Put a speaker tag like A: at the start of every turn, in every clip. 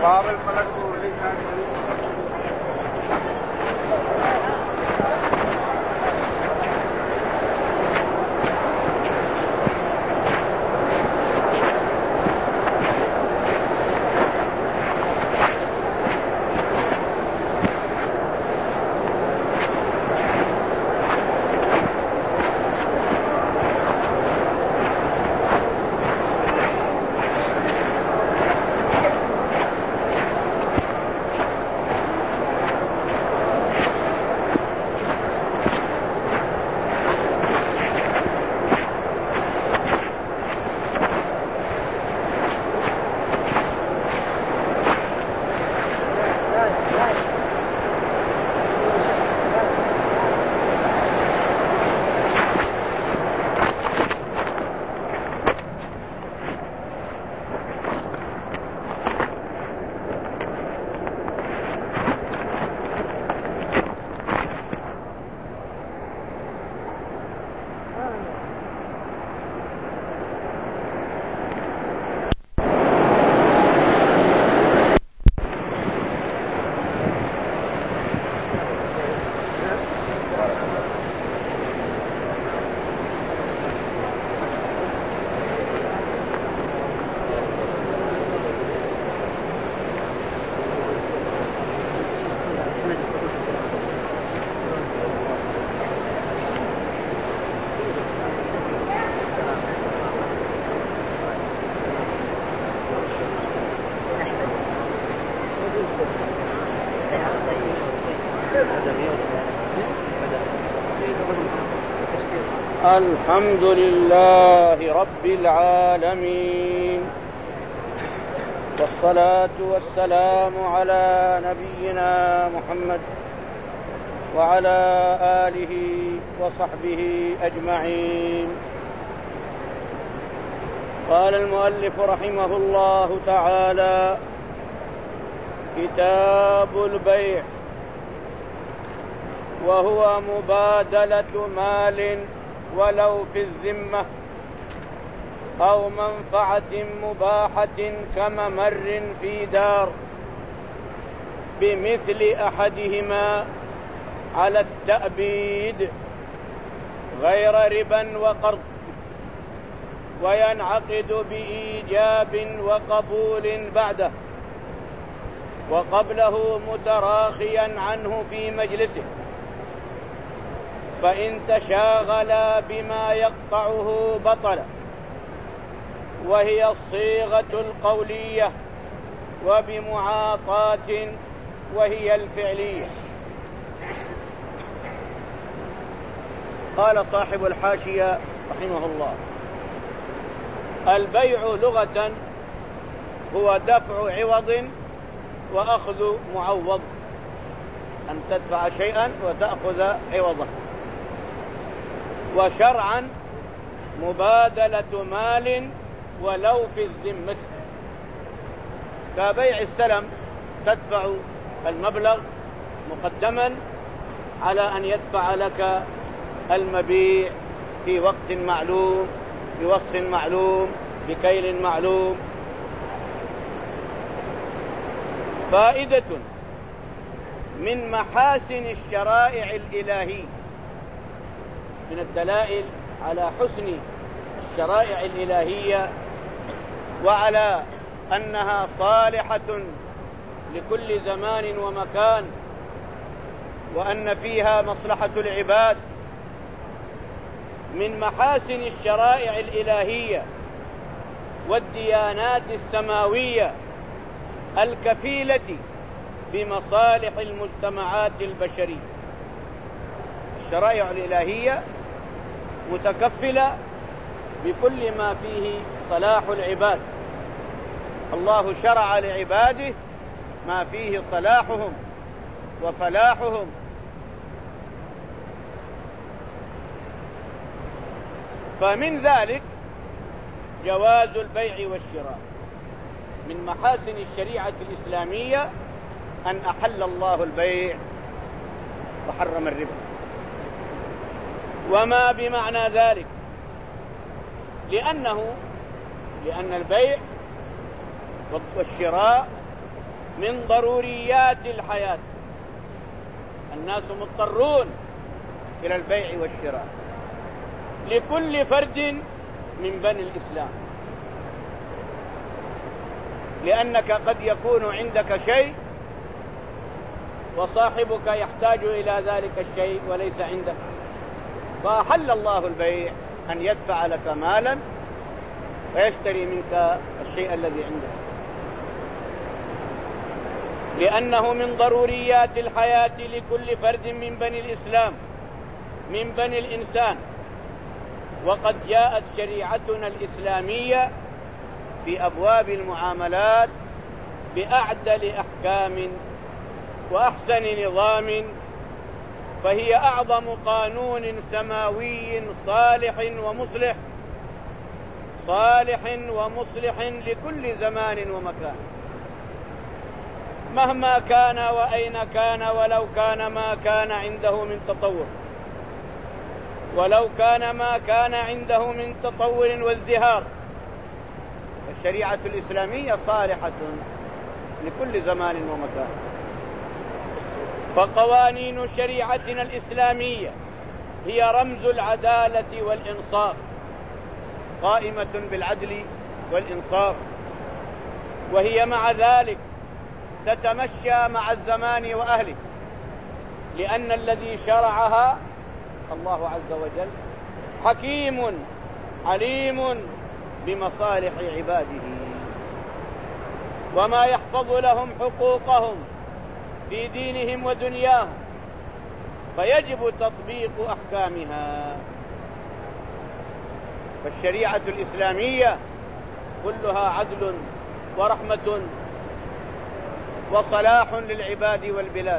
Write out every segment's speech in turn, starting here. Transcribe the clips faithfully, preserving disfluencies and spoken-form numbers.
A: باب الملك والإنسان.
B: الحمد لله رب العالمين، والصلاة والسلام على نبينا محمد وعلى آله وصحبه أجمعين. قال المؤلف رحمه الله تعالى: كتاب البيع، وهو مبادلة مال ولو في الذمة أو منفعة مباحة كممر في دار بمثل أحدهما على التأبيد غير ربا وقرض، وينعقد بإيجاب وقبول بعده وقبله متراخيا عنه في مجلسه، فإن تشاغل بما يقطعه بطل، وهي الصيغة القولية، وبمعاطاة وهي الفعلية. قال صاحب الحاشية رحمه الله: البيع لغة هو دفع عوض وأخذ معوض، أن تدفع شيئا وتأخذ عوضه. وشرعا مبادلة مال ولو في الذمة، كبيع السلم، تدفع المبلغ مقدما على أن يدفع لك المبيع في وقت معلوم، بوصف معلوم، بكيل معلوم. فائدة من محاسن الشرائع الإلهية، من الدلائل على حسن الشرائع الإلهية وعلى أنها صالحة لكل زمان ومكان، وأن فيها مصلحة العباد. من محاسن الشرائع الإلهية والديانات السماوية الكفيلة بمصالح المجتمعات البشرية. الشرائع الإلهية متكفلة بكل ما فيه صلاح العباد. الله شرع لعباده ما فيه صلاحهم وفلاحهم. فمن ذلك جواز البيع والشراء. من محاسن الشريعة الإسلامية أن أحل الله البيع وحرم الربا. وما بمعنى ذلك؟ لأنه لأن البيع والشراء من ضروريات الحياة. الناس مضطرون إلى البيع والشراء لكل فرد من بني الإسلام، لأنك قد يكون عندك شيء وصاحبك يحتاج إلى ذلك الشيء وليس عنده، فأحل الله البيع أن يدفع لك مالا ويشتري منك الشيء الذي عنده، لأنه من ضروريات الحياة لكل فرد من بني الإسلام من بني الإنسان. وقد جاءت شريعتنا الإسلامية في أبواب المعاملات بأعدل أحكام وأحسن نظام، فهي أعظم قانون سماوي صالح ومصلح صالح ومصلح لكل زمان ومكان، مهما كان وأين كان، ولو كان ما كان عنده من تطور ولو كان ما كان عنده من تطور وازدهار. الشريعة الإسلامية صالحة لكل زمان ومكان. فقوانين شريعتنا الإسلامية هي رمز العدالة والإنصاف، قائمة بالعدل والإنصاف، وهي مع ذلك تتمشى مع الزمان وأهله، لأن الذي شرعها الله عز وجل حكيم عليم بمصالح عباده، وما يحفظ لهم حقوقهم في دينهم ودنياهم، فيجب تطبيق أحكامها. فالشريعة الإسلامية كلها عدل ورحمة وصلاح للعباد والبلاد.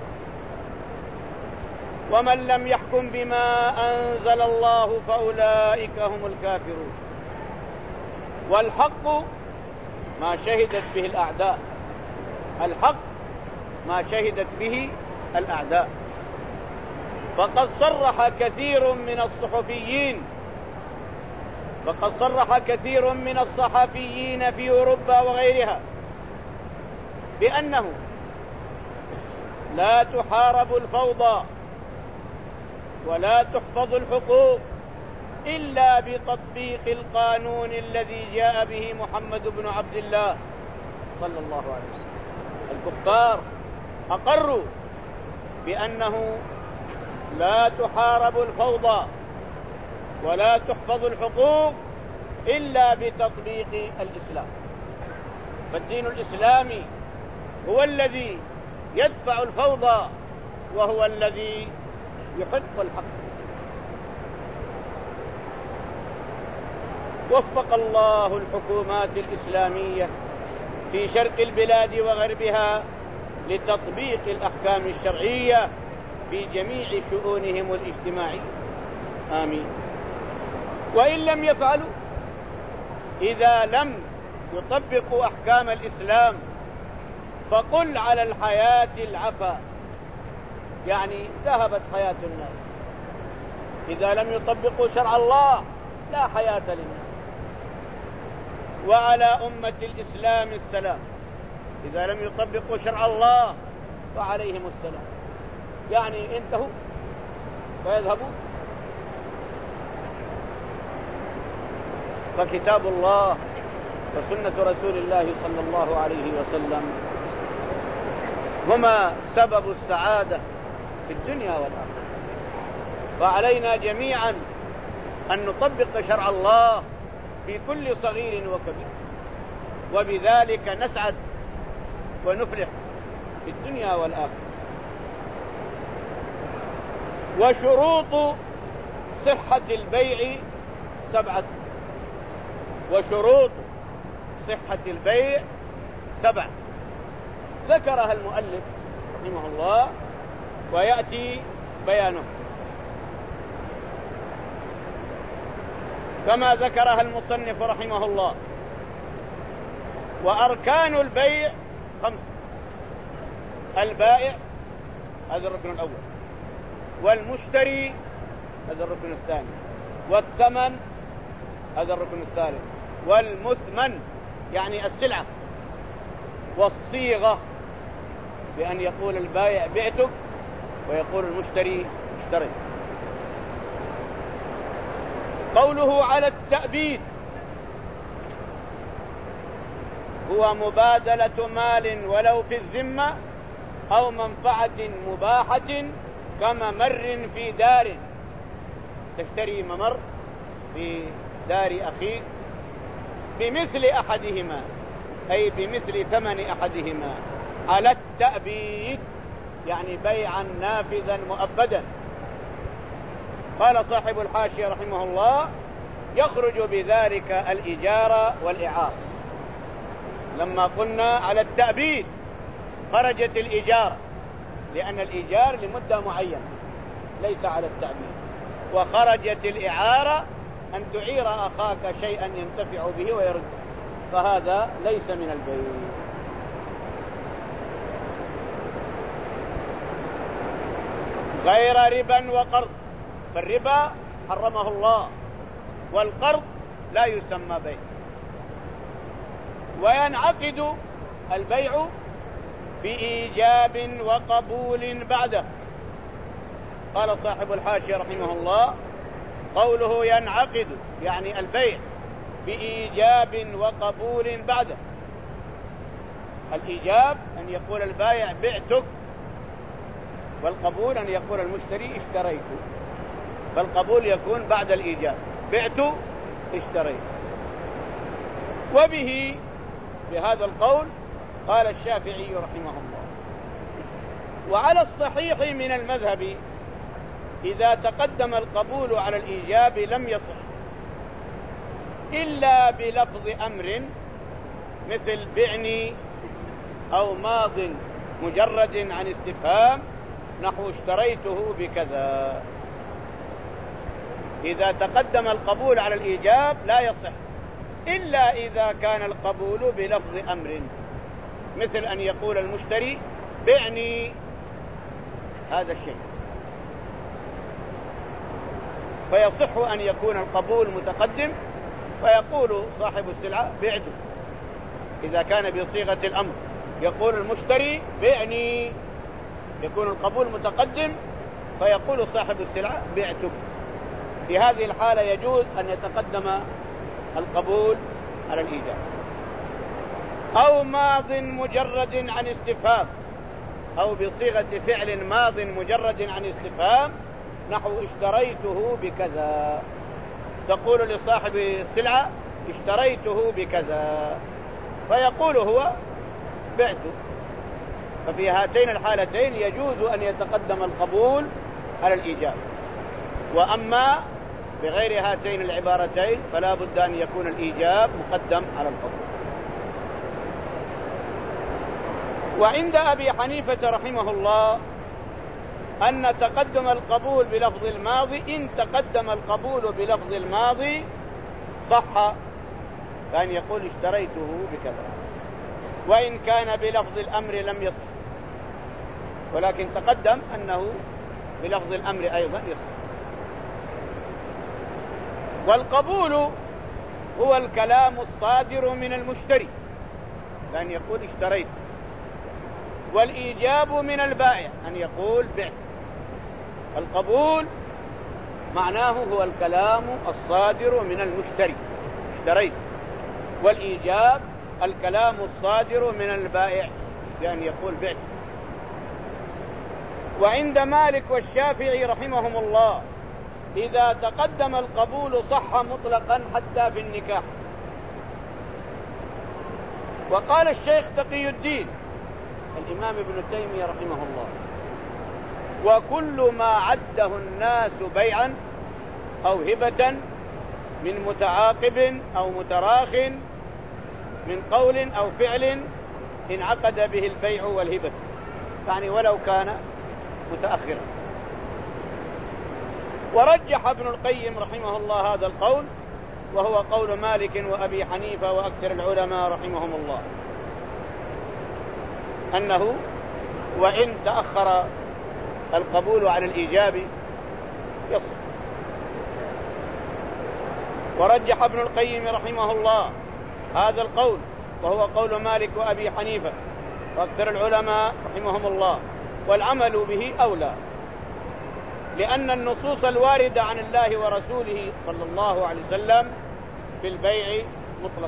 B: ومن لم يحكم بما أنزل الله فأولئك هم الكافرون. والحق ما شهدت به الأعداء، الحق ما شهدت به الأعداء. فقد صرح كثير من الصحفيين فقد صرح كثير من الصحفيين في أوروبا وغيرها بأنه لا تحارب الفوضى ولا تحفظ الحقوق إلا بتطبيق القانون الذي جاء به محمد بن عبد الله صلى الله عليه وسلم. الكفار أقروا بأنه لا تحارب الفوضى ولا تحفظ الحقوق إلا بتطبيق الإسلام. فالدين الإسلامي هو الذي يدفع الفوضى وهو الذي يحق الحق. وفق الله الحكومات الإسلامية في شرق البلاد وغربها لتطبيق الأحكام الشرعية في جميع شؤونهم الاجتماعية، آمين. وإن لم يفعلوا، إذا لم يطبقوا أحكام الإسلام فقل على الحياة العفا، يعني ذهبت حياة الناس. إذا لم يطبقوا شرع الله لا حياة للناس. وعلى أمة الإسلام السلام، إذا لم يطبقوا شرع الله فعليهم السلام، يعني انتهوا ويذهبوا. فكتاب الله وسنة رسول الله صلى الله عليه وسلم هما سبب السعادة في الدنيا والآخرة. فعلينا جميعا أن نطبق شرع الله في كل صغير وكبير، وبذلك نسعد ونفلح في الدنيا والآخرة. وشروط صحة البيع سبعة وشروط صحة البيع سبعة ذكرها المؤلف رحمه الله ويأتي بيانه كما ذكرها المصنف رحمه الله. وأركان البيع خمسة: البائع هذا الركن الأول، والمشتري هذا الركن الثاني، والثمن هذا الركن الثالث، والمثمن يعني السلعة والصيغة بأن يقول البائع بعتك ويقول المشتري اشتريت. قوله على التأبيد هو مبادلة مال ولو في الذمة أو منفعة مباحة كممر في دار، تشتري ممر في دار أخيك بمثل أحدهما أي بمثل ثمن أحدهما على التأبيد، يعني بيعا نافذا مؤبدا. قال صاحب الحاشية رحمه الله: يخرج بذلك الإجارة والإعارة. لما قلنا على التأبيد خرجت الإجارة، لأن الإيجار لمدة معينة ليس على التأبيد، وخرجت الإعارة أن تعير أخاك شيئا ينتفع به ويرد، فهذا ليس من البيع. غير ربا وقرض، فالربا حرمه الله والقرض لا يسمى بيع. وينعقد البيع بإيجاب وقبول بعده. قال صاحب الحاشية رحمه الله: قوله ينعقد يعني البيع بإيجاب وقبول بعده. الإيجاب أن يقول البائع بعتك، والقبول أن يقول المشتري اشتريت، فالقبول يكون بعد الإيجاب: بعت اشتريت. وبه بهذا القول قال الشافعي رحمه الله. وعلى الصحيح من المذهب إذا تقدم القبول على الإيجاب لم يصح إلا بلفظ أمر مثل بعني أو ماض مجرد عن استفهام نحو اشتريته بكذا. إذا تقدم القبول على الإيجاب لا يصح إلا إذا كان القبول بلفظ أمر، مثل أن يقول المشتري بعني هذا الشيء، فيصح أن يكون القبول متقدم فيقول صاحب السلعة بعته. إذا كان بصيغة الأمر يقول المشتري بعني، يكون القبول متقدم فيقول صاحب السلعة بعتك. في هذه الحالة يجوز أن يتقدم القبول على الإيجاب. أو ماض مجرد عن استفهام، أو بصيغة فعل ماض مجرد عن استفهام نحو اشتريته بكذا، تقول لصاحب السلعة اشتريته بكذا فيقول هو بعته. ففي هاتين الحالتين يجوز أن يتقدم القبول على الإيجاب. وأما بغير هاتين العبارتين فلا بد أن يكون الإيجاب مقدم على القبول. وعند أبي حنيفة رحمه الله أن تقدم القبول بلفظ الماضي، إن تقدم القبول بلفظ الماضي صح، كان يقول اشتريته بكذا، وإن كان بلفظ الأمر لم يصح، ولكن تقدم أنه بلفظ الأمر أيضا يصح. والقبول هو الكلام الصادر من المشتري كان يقول اشتريت، والإيجاب من البائع أن يقول بعت. القبول معناه هو الكلام الصادر من المشتري اشتريت، والإيجاب الكلام الصادر من البائع بأن يقول بعت. وعند مالك والشافعي رحمهم الله إذا تقدم القبول صح مطلقا حتى في النكاح. وقال الشيخ تقي الدين الإمام ابن تيمية رحمه الله: وكل ما عده الناس بيعا أو هبة من متعاقب أو متراخ من قول أو فعل انعقد به البيع والهبة، يعني ولو كان متأخرا. ورجح ابن القيم رحمه الله هذا القول، وهو قول مالك وأبي حنيفة وأكثر العلماء رحمهم الله، أنه وإن تأخر القبول عن الإيجاب يصح. ورجح ابن القيم رحمه الله هذا القول وهو قول مالك وأبي حنيفة وأكثر العلماء رحمهم الله، والعمل به أولى، لأن النصوص الواردة عن الله ورسوله صلى الله عليه وسلم في البيع مطلقا.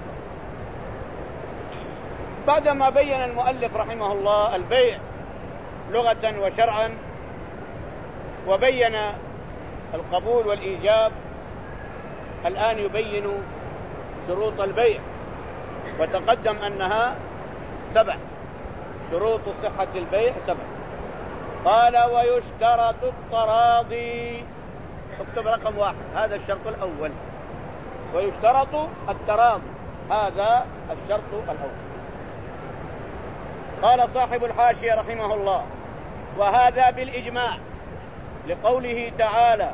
B: بعدما بين المؤلف رحمه الله البيع لغة وشرعا، وبين القبول والإيجاب، الآن يبين شروط البيع، وتقدم أنها سبع، شروط صحة البيع سبع. قال: ويشترط التراضي. اكتب رقم واحد، هذا الشرط الأول، ويشترط التراضي، هذا الشرط الأول. قال صاحب الحاشية رحمه الله: وهذا بالإجماع، لقوله تعالى: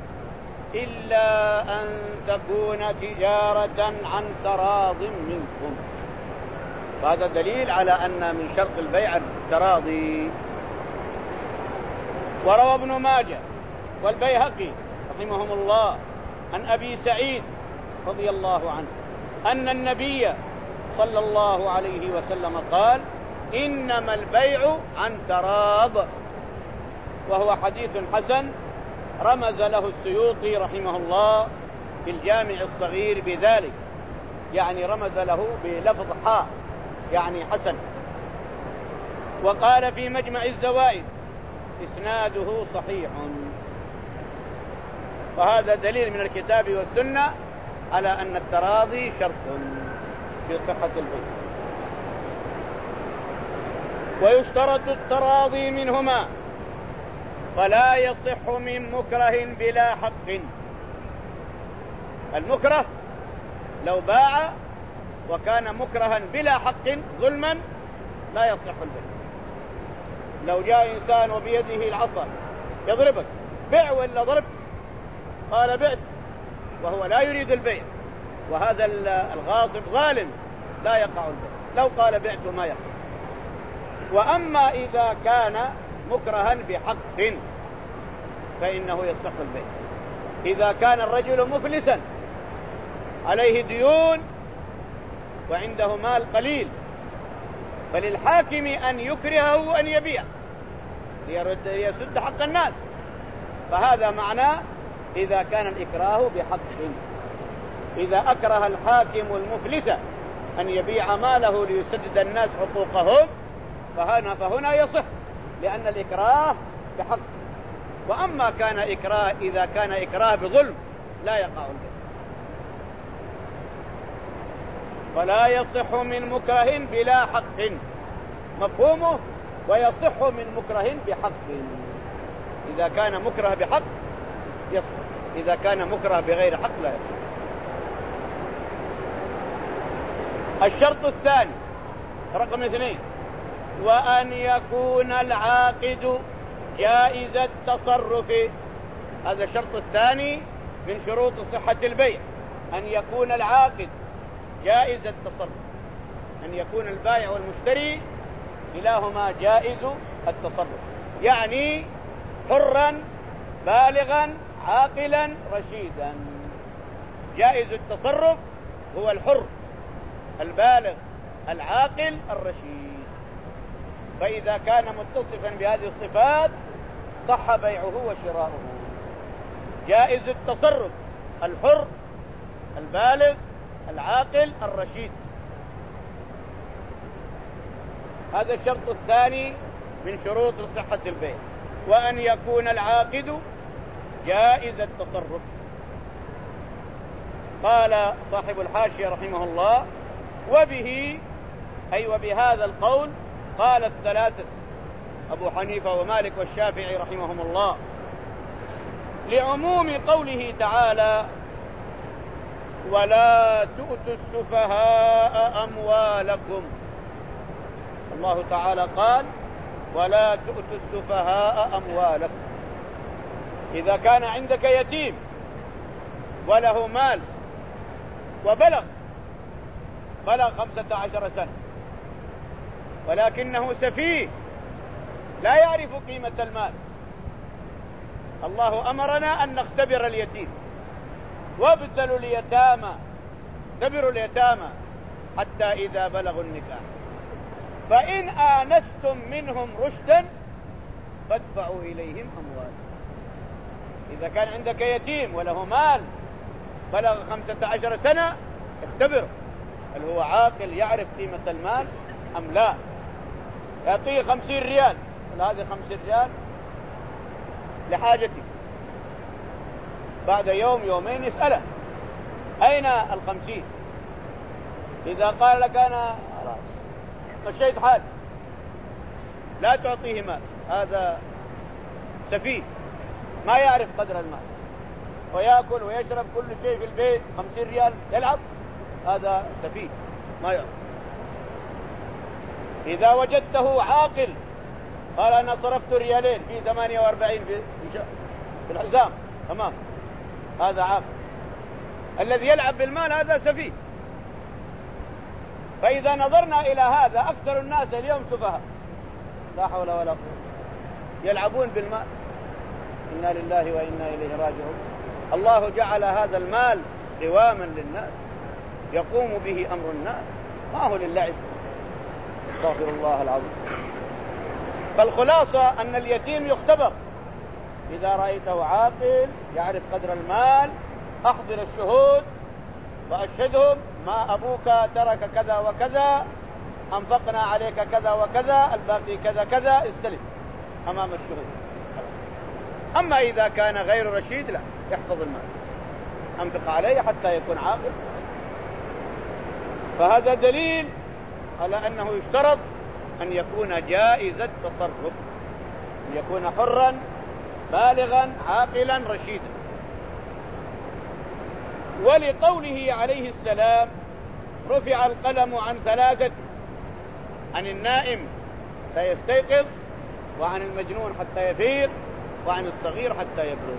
B: إلا أن تكون تجارة عن تراض منكم. هذا دليل على أن من شرط البيع التراضي. وروى ابن ماجه والبيهقي رحمهم الله عن أبي سعيد رضي الله عنه أن النبي صلى الله عليه وسلم قال: إنما البيع عن تراض، وهو حديث حسن رمز له السيوطي رحمه الله في الجامع الصغير بذلك، يعني رمز له بلفظ حاء، يعني حسن. وقال في مجمع الزوائد: إسناده صحيح. وهذا دليل من الكتاب والسنة على أن التراضي شرط في صحة البيع. ويشترط التراضي منهما، فلا يصح من مكره بلا حق. المكره لو باع وكان مكرها بلا حق ظلما لا يصح البيع. لو جاء إنسان وبيده العصا يضربك: بيع ولا ضرب؟ قال: بعت، وهو لا يريد البيع، وهذا الغاصب ظالم، لا يقع البيع. لو قال بعت ما يقع. وأما إذا كان مكرها بحق فإنه يصح البيع. إذا كان الرجل مفلسا عليه ديون وعنده مال قليل، فللحاكم أن يكرهه وأن يبيع ليسد حق الناس، فهذا معناه إذا كان الإكراه بحق. إذا أكره الحاكم المفلس أن يبيع ماله ليسدد الناس حقوقهم فهنا فهنا يصح، لأن الإكراه بحق. وأما كان إكراه إذا كان إكراه بظلم لا يقع البيع. فلا يصح من مكره بلا حق، مفهومه؟ ويصح من مكره بحق. إذا كان مكره بحق يصح، إذا كان مكره بغير حق لا يصح. الشرط الثاني رقم اثنين: وأن يكون العاقد جائز التصرف. هذا الشرط الثاني من شروط صحة البيع، أن يكون العاقد جائز التصرف، أن يكون البائع والمشتري كلاهما جائز التصرف، يعني حرا بالغا عاقلا رشيدا. جائز التصرف هو الحر البالغ العاقل الرشيد. فإذا كان متصفا بهذه الصفات صح بيعه وشراؤه. جائز التصرف الحر البالغ العاقل الرشيد، هذا الشرط الثاني من شروط صحة البيع. وأن يكون العاقد جائز التصرف. قال صاحب الحاشية رحمه الله: وبه أي وبهذا القول قال الثلاثة أبو حنيفة ومالك والشافعي رحمهم الله، لعموم قوله تعالى: ولا تؤتوا السفهاء أموالكم. الله تعالى قال: ولا تؤتوا السفهاء أموالكم. إذا كان عندك يتيم وله مال وبلغ بلغ خمسة عشر سنة ولكنه سفيه لا يعرف قيمة المال، الله أمرنا أن نختبر اليتيم: وابتلوا اليتامى، اختبروا اليتامى حتى إذا بلغوا النكاح، فإن آنستم منهم رشدا فادفعوا إليهم أموالهم. إذا كان عندك يتيم وله مال بلغ خمسة عشر سنة اختبر هل هو عاقل يعرف قيمة المال أم لا. يعطيه خمسين ريال، هذه خمسين ريال لحاجتي. بعد يوم يومين يسأله أين الخمسين؟ إذا قال لك أنا خلاص مشيت حالي، لا تعطيه مال. هذا سفيه ما يعرف قدر المال، ويأكل ويشرب كل شيء في البيت. خمسين ريال يلعب، هذا سفيه ما يعرف. إذا وجدته عاقل قال أنا صرفت ريالين في ثمانية وأربعين في الحزام تمام، هذا عاقل. الذي يلعب بالمال هذا سفيه. فإذا نظرنا إلى هذا أكثر الناس اليوم سفهاء، لا حول ولا قوة، يلعبون بالمال. إنا لله وإنا إليه راجعون. الله جعل هذا المال قواما للناس يقوم به أمر الناس، ما هو للعب. استغفر الله العظيم. فالخلاصة أن اليتيم يختبر. إذا رأيته عاقل يعرف قدر المال أحضر الشهود وأشهدهم، ما أبوك ترك كذا وكذا، أنفقنا عليك كذا وكذا، الباقي كذا كذا، استلم أمام الشهود. أما إذا كان غير رشيد لا يحفظ المال، أنفق عليه حتى يكون عاقل. فهذا دليل على أنه يشترط أن يكون جائز التصرف، أن يكون حرا بالغا عاقلا رشيدا. ولقوله عليه السلام رفع القلم عن ثلاثة: عن النائم حتى يستيقظ، وعن المجنون حتى يفيق، وعن الصغير حتى يبلغ.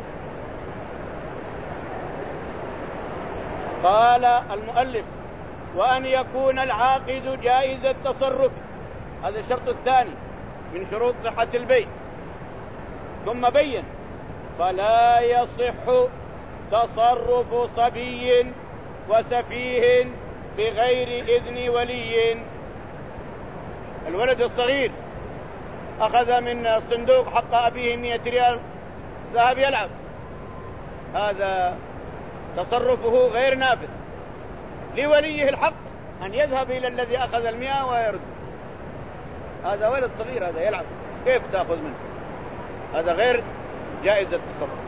B: قال المؤلف: وأن يكون العاقد جائز التصرف، هذا الشرط الثاني من شروط صحة البيع. ثم بين: فلا يصح تصرف صبي وسفيه بغير إذن ولي. الولد الصغير أخذ من الصندوق حق أبيه مئة ريال، ذهب يلعب، هذا تصرفه غير نافذ. لوليه الحق أن يذهب إلى الذي أخذ المئة ويرد. هذا ولد صغير، هذا يلعب، كيف تأخذ منه؟ هذا غير جائز التصرف.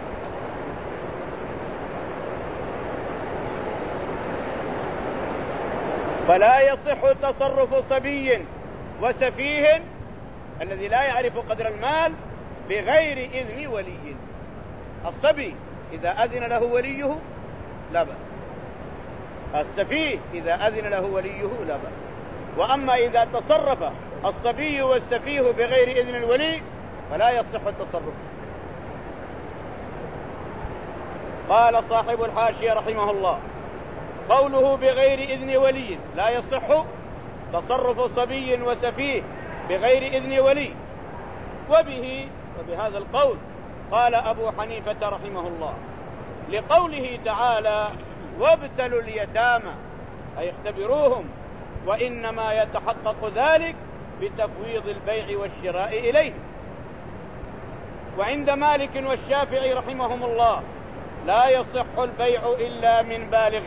B: فلا يصح تصرف صبي وسفيه الذي لا يعرف قدر المال بغير إذن ولي. الصبي إذا أذن له وليه لا بأس، السفيه إذا أذن له وليه لا بأس. وأما إذا تصرف الصبي والسفيه بغير إذن الولي فلا يصح التصرف. قال صاحب الحاشية رحمه الله: قوله بغير إذن ولي لا يصح تصرف صبي وسفيه بغير إذن ولي. وبه وبهذا القول قال أبو حنيفة رحمه الله، لقوله تعالى: وابتلوا اليتامى، أي اختبروهم، وإنما يتحقق ذلك بتفويض البيع والشراء إليه. وعند مالك والشافعي رحمهم الله لا يصح البيع إلا من بالغ.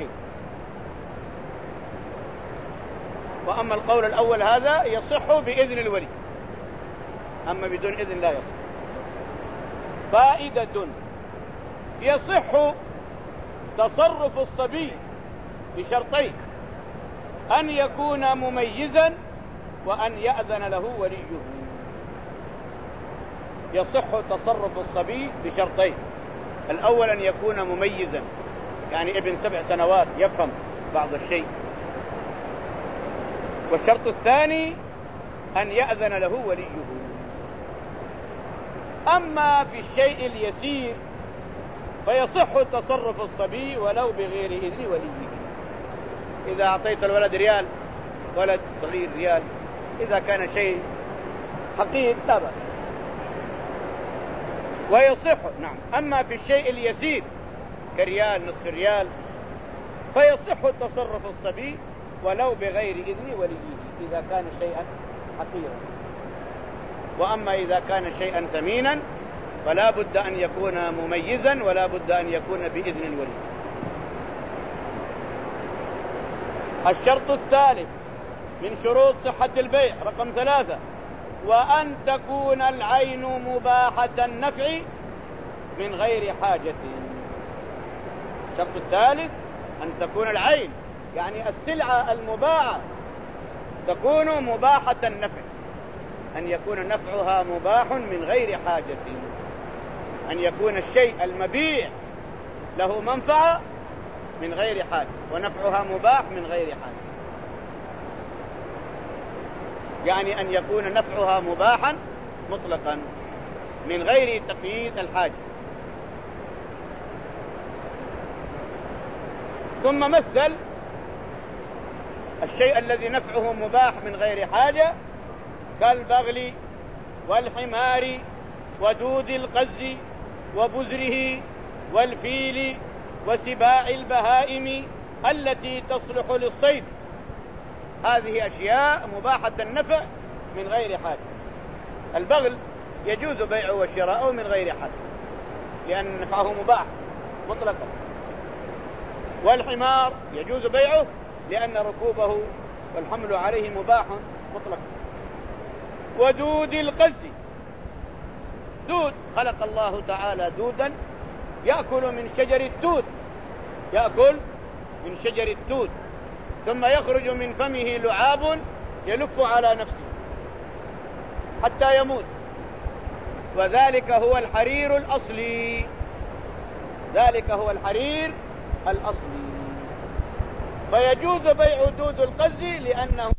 B: وأما القول الأول هذا يصح بإذن الولي، أما بدون إذن لا يصح. فائدة: يصح تصرف الصبي بشرطين: أن يكون مميزا وأن يأذن له وليه. يصح تصرف الصبي بشرطين: الأول أن يكون مميزا، يعني ابن سبع سنوات يفهم بعض الشيء. والشرط الثاني أن يأذن له وليه. أما في الشيء اليسير فيصح تصرف الصبي ولو بغير إذن وليه. إذا أعطيت الولد ريال، ولد صغير ريال، إذا كان شيء حقير لا بأس ويصح. نعم. أما في الشيء اليسير كريال، نصف ريال، فيصح تصرف الصبي ولو بغير إذن وليه إذا كان شيئا حقيرا. وأما إذا كان شيئا ثمينا فلا بد أن يكون مميزا ولا بد أن يكون بإذن الولي. الشرط الثالث من شروط صحة البيع رقم ثلاثة: وأن تكون العين مباحة النفع من غير حاجة. الشرط الثالث أن تكون العين يعني السلعة المباعة تكون مباحة النفع، أن يكون نفعها مباح من غير حاجة، أن يكون الشيء المبيع له منفعة من غير حاجة ونفعها مباح من غير حاجة، يعني أن يكون نفعها مباحا مطلقا من غير تقييد الحاجة. ثم مثل الشيء الذي نفعه مباح من غير حاجة كالبغل والحمار ودود القز وبزره والفيل وسباع البهائم التي تصلح للصيد. هذه أشياء مباحة النفع من غير حاجة. البغل يجوز بيعه وشراءه من غير حاجة لأن نفعه مباح مطلقا، والحمار يجوز بيعه لأن ركوبه والحمل عليه مباح مطلقا. ودود القز، دود خلق الله تعالى دودا يأكل من شجر التوت، يأكل من شجر التوت ثم يخرج من فمه لعاب يلف على نفسه حتى يموت، وذلك هو الحرير الأصلي، ذلك هو الحرير الأصلي. فيجوز بيع دود القز لأنه